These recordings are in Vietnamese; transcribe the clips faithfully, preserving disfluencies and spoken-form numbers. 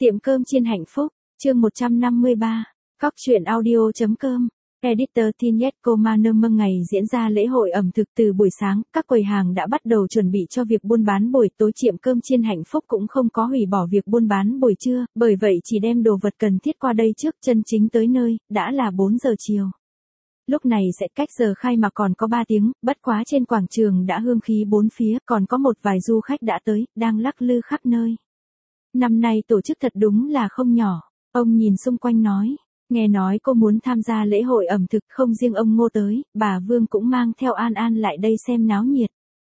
Tiệm cơm chiên hạnh phúc, chương một trăm năm mươi ba, Cóc truyện audio.com, Editor Tinet Comanum. Ngày diễn ra lễ hội ẩm thực từ buổi sáng, các quầy hàng đã bắt đầu chuẩn bị cho việc buôn bán buổi tối. Tiệm cơm chiên hạnh phúc cũng không có hủy bỏ việc buôn bán buổi trưa, bởi vậy chỉ đem đồ vật cần thiết qua đây trước. Chân chính tới nơi, đã là bốn giờ chiều. Lúc này sẽ cách giờ khai mạc còn có ba tiếng, bất quá trên quảng trường đã hương khí bốn phía, còn có một vài du khách đã tới, đang lắc lư khắp nơi. Năm nay tổ chức thật đúng là không nhỏ, ông nhìn xung quanh nói, nghe nói cô muốn tham gia lễ hội ẩm thực, không riêng ông Ngô tới, bà Vương cũng mang theo An An lại đây xem náo nhiệt.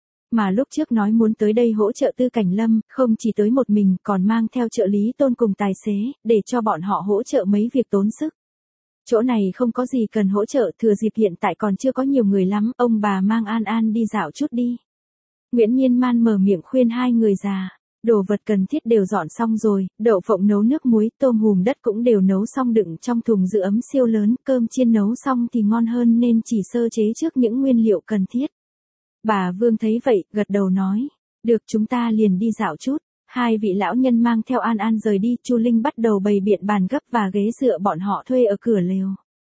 Mà lúc trước nói muốn tới đây hỗ trợ Tư Cảnh Lâm, không chỉ tới một mình, còn mang theo trợ lý Tôn cùng tài xế, để cho bọn họ hỗ trợ mấy việc tốn sức. Chỗ này không có gì cần hỗ trợ, thừa dịp hiện tại còn chưa có nhiều người lắm, ông bà mang An An đi dạo chút đi. Nguyễn Miên Man mở miệng khuyên hai người già. Đồ vật cần thiết đều dọn xong rồi, đậu phộng nấu nước muối, tôm hùm đất cũng đều nấu xong đựng trong thùng giữ ấm siêu lớn, cơm chiên nấu xong thì ngon hơn nên chỉ sơ chế trước những nguyên liệu cần thiết. Bà Vương thấy vậy, gật đầu nói, được, chúng ta liền đi dạo chút. Hai vị lão nhân mang theo An An rời đi, Chu Linh bắt đầu bày biện bàn gấp và ghế dựa bọn họ thuê ở cửa lều.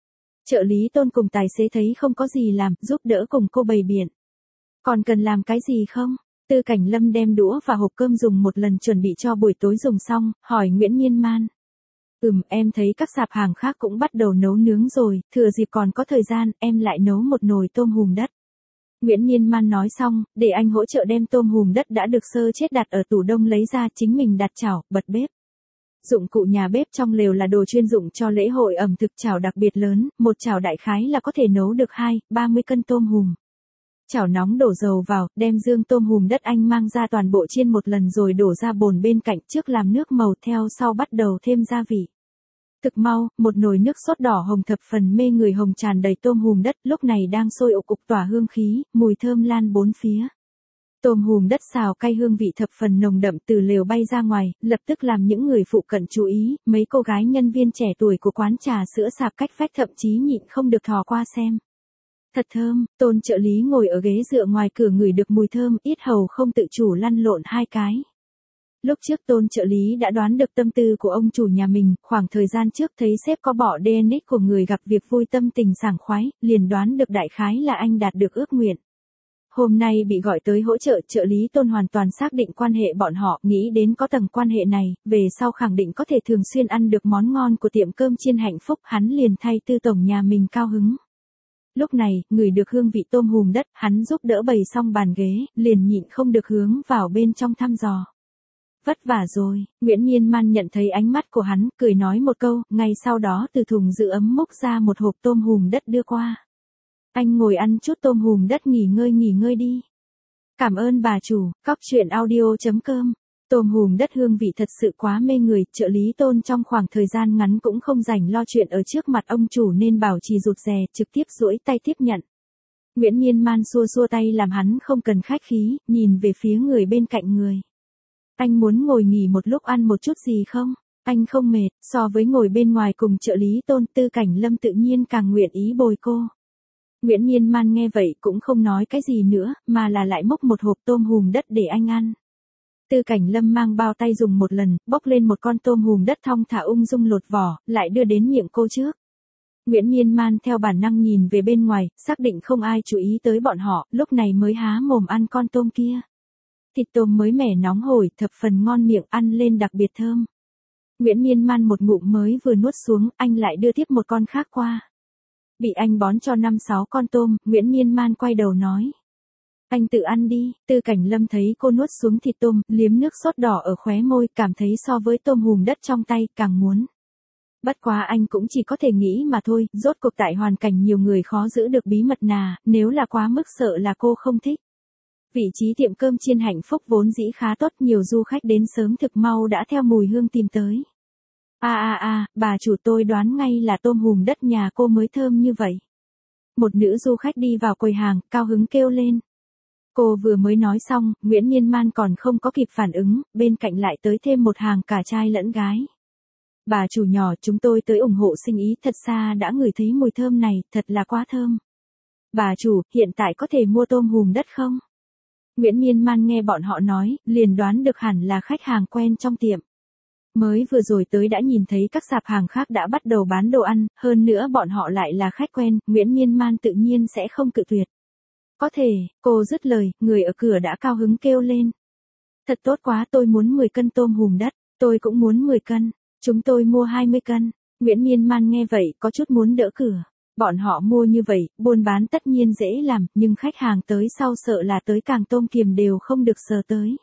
Trợ lý Tôn cùng tài xế thấy không có gì làm, giúp đỡ cùng cô bày biện. Còn cần làm cái gì không? Tư Cảnh Lâm đem đũa và hộp cơm dùng một lần chuẩn bị cho buổi tối dùng xong, hỏi Nguyễn Miên Man. Ừm, em thấy các sạp hàng khác cũng bắt đầu nấu nướng rồi, thừa dịp còn có thời gian, em lại nấu một nồi tôm hùm đất. Nguyễn Miên Man nói xong, để anh hỗ trợ đem tôm hùm đất đã được sơ chết đặt ở tủ đông lấy ra, chính mình đặt chảo, bật bếp. Dụng cụ nhà bếp trong lều là đồ chuyên dụng cho lễ hội ẩm thực, chảo đặc biệt lớn, một chảo đại khái là có thể nấu được hai, ba mươi cân tôm hùm. Chảo nóng đổ dầu vào, đem dương tôm hùm đất anh mang ra toàn bộ chiên một lần rồi đổ ra bồn bên cạnh, trước làm nước màu, theo sau bắt đầu thêm gia vị. Thực mau, một nồi nước sốt đỏ hồng thập phần mê người hồng tràn đầy tôm hùm đất, lúc này đang sôi ục ục tỏa hương khí, mùi thơm lan bốn phía. Tôm hùm đất xào cay hương vị thập phần nồng đậm từ lều bay ra ngoài, lập tức làm những người phụ cận chú ý, mấy cô gái nhân viên trẻ tuổi của quán trà sữa sạp cách vách thậm chí nhịn không được thò qua xem. Thật thơm, Tôn trợ lý ngồi ở ghế dựa ngoài cửa ngửi được mùi thơm, yết hầu không tự chủ lăn lộn hai cái. Lúc trước Tôn trợ lý đã đoán được tâm tư của ông chủ nhà mình, khoảng thời gian trước thấy sếp có bỏ đê en ích của người gặp việc vui tâm tình sảng khoái, liền đoán được đại khái là anh đạt được ước nguyện. Hôm nay bị gọi tới hỗ trợ, trợ lý Tôn hoàn toàn xác định quan hệ bọn họ, nghĩ đến có tầng quan hệ này, về sau khẳng định có thể thường xuyên ăn được món ngon của tiệm cơm chiên hạnh phúc, hắn liền thay Tư tổng nhà mình cao hứng. Lúc này, ngửi được hương vị tôm hùm đất, hắn giúp đỡ bày xong bàn ghế, liền nhịn không được hướng vào bên trong thăm dò. Vất vả rồi, Nguyễn Miên Man nhận thấy ánh mắt của hắn, cười nói một câu, ngay sau đó từ thùng giữ ấm múc ra một hộp tôm hùm đất đưa qua. Anh ngồi ăn chút tôm hùm đất nghỉ ngơi nghỉ ngơi đi. Cảm ơn bà chủ, Cóc truyện audio.com. Tôm hùm đất hương vị thật sự quá mê người, trợ lý Tôn trong khoảng thời gian ngắn cũng không rảnh lo chuyện ở trước mặt ông chủ nên bảo trì rụt rè, trực tiếp duỗi tay tiếp nhận. Nguyễn Miên Man xua xua tay làm hắn không cần khách khí, nhìn về phía người bên cạnh người. Anh muốn ngồi nghỉ một lúc ăn một chút gì không? Anh không mệt, so với ngồi bên ngoài cùng trợ lý Tôn, Tư Cảnh Lâm tự nhiên càng nguyện ý bồi cô. Nguyễn Miên Man nghe vậy cũng không nói cái gì nữa, mà là lại múc một hộp tôm hùm đất để anh ăn. Tư Cảnh Lâm mang bao tay dùng một lần, bóc lên một con tôm hùm đất thong thả ung dung lột vỏ, lại đưa đến miệng cô trước. Nguyễn Miên Man theo bản năng nhìn về bên ngoài, xác định không ai chú ý tới bọn họ, lúc này mới há mồm ăn con tôm kia. Thịt tôm mới mẻ nóng hổi, thập phần ngon miệng, ăn lên đặc biệt thơm. Nguyễn Miên Man một ngụm mới vừa nuốt xuống, anh lại đưa tiếp một con khác qua. Bị anh bón cho năm sáu con tôm, Nguyễn Miên Man quay đầu nói. Anh tự ăn đi. Tư Cảnh Lâm thấy cô nuốt xuống thịt tôm, liếm nước sốt đỏ ở khóe môi, cảm thấy so với tôm hùm đất trong tay, càng muốn. Bất quá anh cũng chỉ có thể nghĩ mà thôi, rốt cuộc tại hoàn cảnh nhiều người khó giữ được bí mật nà, nếu là quá mức sợ là cô không thích. Vị trí tiệm cơm chiên hạnh phúc vốn dĩ khá tốt, nhiều du khách đến sớm thực mau đã theo mùi hương tìm tới. À à à, bà chủ tôi đoán ngay là tôm hùm đất nhà cô mới thơm như vậy. Một nữ du khách đi vào quầy hàng, cao hứng kêu lên. Cô vừa mới nói xong, Nguyễn Miên Man còn không có kịp phản ứng, bên cạnh lại tới thêm một hàng cả trai lẫn gái. Bà chủ nhỏ, chúng tôi tới ủng hộ sinh ý, thật xa đã ngửi thấy mùi thơm này, thật là quá thơm. Bà chủ, hiện tại có thể mua tôm hùm đất không? Nguyễn Miên Man nghe bọn họ nói, liền đoán được hẳn là khách hàng quen trong tiệm. Mới vừa rồi tới đã nhìn thấy các sạp hàng khác đã bắt đầu bán đồ ăn, hơn nữa bọn họ lại là khách quen, Nguyễn Miên Man tự nhiên sẽ không cự tuyệt. Có thể, cô dứt lời, người ở cửa đã cao hứng kêu lên. Thật tốt quá, tôi muốn mười cân tôm hùm đất, tôi cũng muốn mười cân, chúng tôi mua hai mươi cân. Nguyễn Miên Man nghe vậy có chút muốn đỡ cửa. Bọn họ mua như vậy, buôn bán tất nhiên dễ làm, nhưng khách hàng tới sau sợ là tới càng tôm kiềm đều không được sờ tới.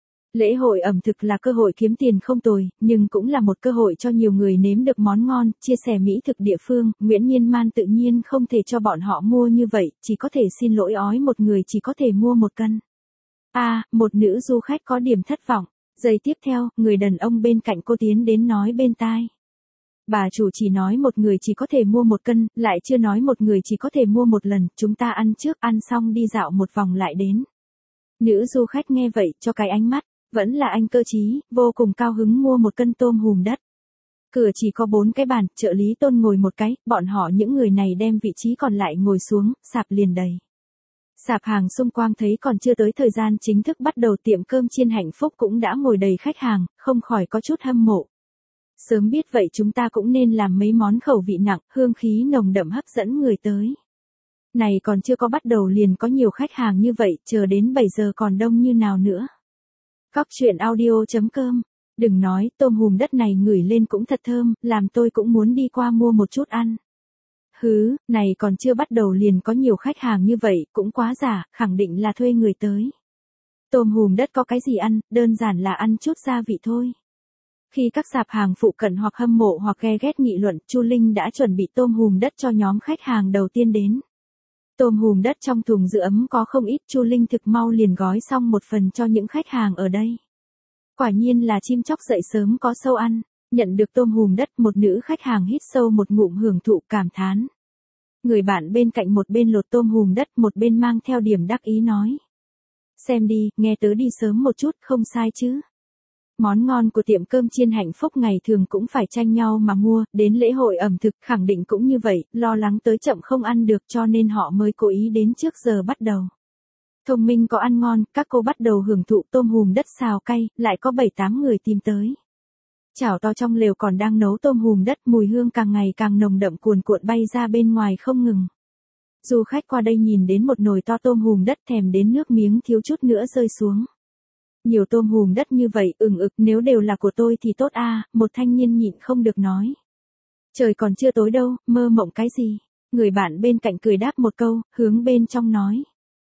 Lễ hội ẩm thực là cơ hội kiếm tiền không tồi, nhưng cũng là một cơ hội cho nhiều người nếm được món ngon, chia sẻ mỹ thực địa phương, Nguyễn Miên Man tự nhiên không thể cho bọn họ mua như vậy, chỉ có thể xin lỗi ói một người chỉ có thể mua một cân. A, à, một nữ du khách có điểm thất vọng, giây tiếp theo, người đàn ông bên cạnh cô tiến đến nói bên tai. Bà chủ chỉ nói một người chỉ có thể mua một cân, lại chưa nói một người chỉ có thể mua một lần, chúng ta ăn trước, ăn xong đi dạo một vòng lại đến. Nữ du khách nghe vậy, cho cái ánh mắt, vẫn là anh cơ trí, vô cùng cao hứng mua một cân tôm hùm đất. Cửa chỉ có bốn cái bàn, trợ lý Tôn ngồi một cái, bọn họ những người này đem vị trí còn lại ngồi xuống, sạp liền đầy. Sạp hàng xung quanh thấy còn chưa tới thời gian chính thức bắt đầu, tiệm cơm chiên hạnh phúc cũng đã ngồi đầy khách hàng, không khỏi có chút hâm mộ. Sớm biết vậy chúng ta cũng nên làm mấy món khẩu vị nặng, hương khí nồng đậm hấp dẫn người tới. Này còn chưa có bắt đầu liền có nhiều khách hàng như vậy, chờ đến bảy giờ còn đông như nào nữa. Cóc truyện audio chấm com. Đừng nói, tôm hùm đất này ngửi lên cũng thật thơm, làm tôi cũng muốn đi qua mua một chút ăn. Hứ, này còn chưa bắt đầu liền có nhiều khách hàng như vậy, cũng quá giả, khẳng định là thuê người tới. Tôm hùm đất có cái gì ăn, đơn giản là ăn chút gia vị thôi. Khi các sạp hàng phụ cận hoặc hâm mộ hoặc ghe ghét nghị luận, Chu Linh đã chuẩn bị tôm hùm đất cho nhóm khách hàng đầu tiên đến. Tôm hùm đất trong thùng giữ ấm có không ít, Chu Linh thực mau liền gói xong một phần cho những khách hàng ở đây. Quả nhiên là chim chóc dậy sớm có sâu ăn, nhận được tôm hùm đất, một nữ khách hàng hít sâu một ngụm hưởng thụ cảm thán. Người bạn bên cạnh một bên lột tôm hùm đất một bên mang theo điểm đắc ý nói. Xem đi, nghe tớ đi sớm một chút, không sai chứ. Món ngon của tiệm cơm chiên hạnh phúc ngày thường cũng phải tranh nhau mà mua, đến lễ hội ẩm thực khẳng định cũng như vậy, lo lắng tới chậm không ăn được cho nên họ mới cố ý đến trước giờ bắt đầu. Thông minh có ăn ngon, các cô bắt đầu hưởng thụ tôm hùm đất xào cay, lại có bảy tám người tìm tới. Chảo to trong lều còn đang nấu tôm hùm đất, mùi hương càng ngày càng nồng đậm cuồn cuộn bay ra bên ngoài không ngừng. Du khách qua đây nhìn đến một nồi to tôm hùm đất thèm đến nước miếng thiếu chút nữa rơi xuống. Nhiều tôm hùm đất như vậy, ừng ực, nếu đều là của tôi thì tốt a, à, một thanh niên nhịn không được nói. Trời còn chưa tối đâu, mơ mộng cái gì? Người bạn bên cạnh cười đáp một câu, hướng bên trong nói.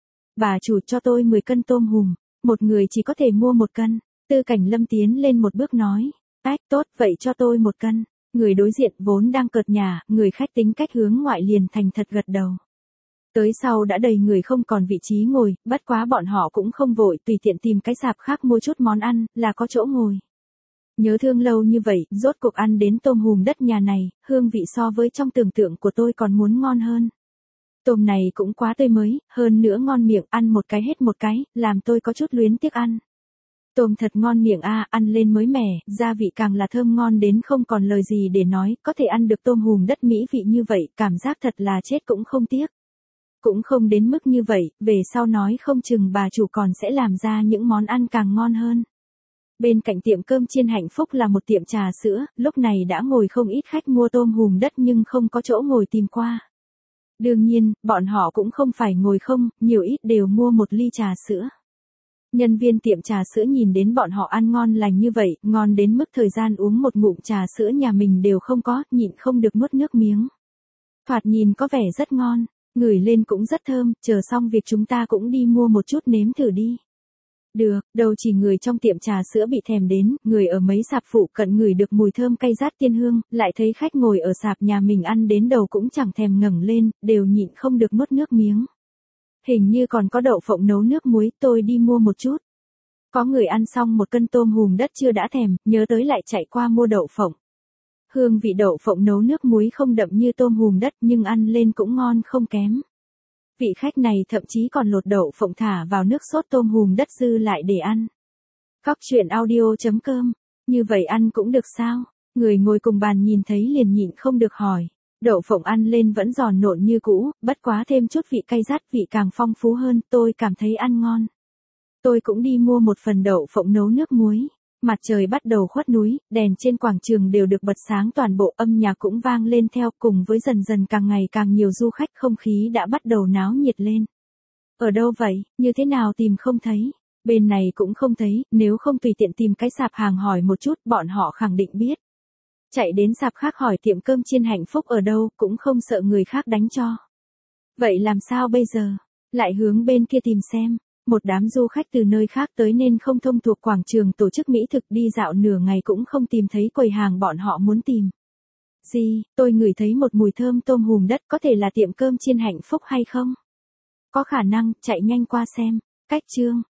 Bà chủ cho tôi mười cân tôm hùm, một người chỉ có thể mua một cân. Tư Cảnh Lâm tiến lên một bước nói. Ách, tốt, vậy cho tôi một cân. Người đối diện vốn đang cợt nhả, người khách tính cách hướng ngoại liền thành thật gật đầu. Tới sau đã đầy người không còn vị trí ngồi, bất quá bọn họ cũng không vội, tùy tiện tìm cái sạp khác mua chút món ăn, là có chỗ ngồi. Nhớ thương lâu như vậy, rốt cuộc ăn đến tôm hùm đất nhà này, hương vị so với trong tưởng tượng của tôi còn muốn ngon hơn. Tôm này cũng quá tươi mới, hơn nữa ngon miệng, ăn một cái hết một cái, làm tôi có chút luyến tiếc ăn. Tôm thật ngon miệng a, à, ăn lên mới mẻ, gia vị càng là thơm ngon đến không còn lời gì để nói, có thể ăn được tôm hùm đất mỹ vị như vậy, cảm giác thật là chết cũng không tiếc. Cũng không đến mức như vậy, về sau nói không chừng bà chủ còn sẽ làm ra những món ăn càng ngon hơn. Bên cạnh tiệm cơm chiên hạnh phúc là một tiệm trà sữa, lúc này đã ngồi không ít khách mua tôm hùm đất nhưng không có chỗ ngồi tìm qua. Đương nhiên, bọn họ cũng không phải ngồi không, nhiều ít đều mua một ly trà sữa. Nhân viên tiệm trà sữa nhìn đến bọn họ ăn ngon lành như vậy, ngon đến mức thời gian uống một ngụm trà sữa nhà mình đều không có, nhịn không được nuốt nước miếng. Thoạt nhìn có vẻ rất ngon. Ngửi lên cũng rất thơm, chờ xong việc chúng ta cũng đi mua một chút nếm thử đi. Được, đâu chỉ người trong tiệm trà sữa bị thèm đến, người ở mấy sạp phụ cận ngửi được mùi thơm cay rát tiên hương, lại thấy khách ngồi ở sạp nhà mình ăn đến đầu cũng chẳng thèm ngẩng lên, đều nhịn không được nuốt nước miếng. Hình như còn có đậu phộng nấu nước muối, tôi đi mua một chút. Có người ăn xong một cân tôm hùm đất chưa đã thèm, nhớ tới lại chạy qua mua đậu phộng. Hương vị đậu phộng nấu nước muối không đậm như tôm hùm đất nhưng ăn lên cũng ngon không kém. Vị khách này thậm chí còn lột đậu phộng thả vào nước sốt tôm hùm đất dư lại để ăn. Cóc truyện audio chấm com. Như vậy ăn cũng được sao? Người ngồi cùng bàn nhìn thấy liền nhịn không được hỏi. Đậu phộng ăn lên vẫn giòn nộn như cũ, bất quá thêm chút vị cay rát, vị càng phong phú hơn, tôi cảm thấy ăn ngon. Tôi cũng đi mua một phần đậu phộng nấu nước muối. Mặt trời bắt đầu khuất núi, đèn trên quảng trường đều được bật sáng toàn bộ, âm nhạc cũng vang lên theo, cùng với dần dần càng ngày càng nhiều du khách, không khí đã bắt đầu náo nhiệt lên. Ở đâu vậy, như thế nào tìm không thấy? Bên này cũng không thấy, nếu không tùy tiện tìm cái sạp hàng hỏi một chút, bọn họ khẳng định biết. Chạy đến sạp khác hỏi tiệm cơm chiên hạnh phúc ở đâu, cũng không sợ người khác đánh cho. Vậy làm sao bây giờ? Lại hướng bên kia tìm xem. Một đám du khách từ nơi khác tới nên không thông thuộc quảng trường tổ chức mỹ thực, đi dạo nửa ngày cũng không tìm thấy quầy hàng bọn họ muốn tìm. Gì, tôi ngửi thấy một mùi thơm tôm hùm đất, có thể là tiệm cơm chiên hạnh phúc hay không? Có khả năng, chạy nhanh qua xem. Cách chương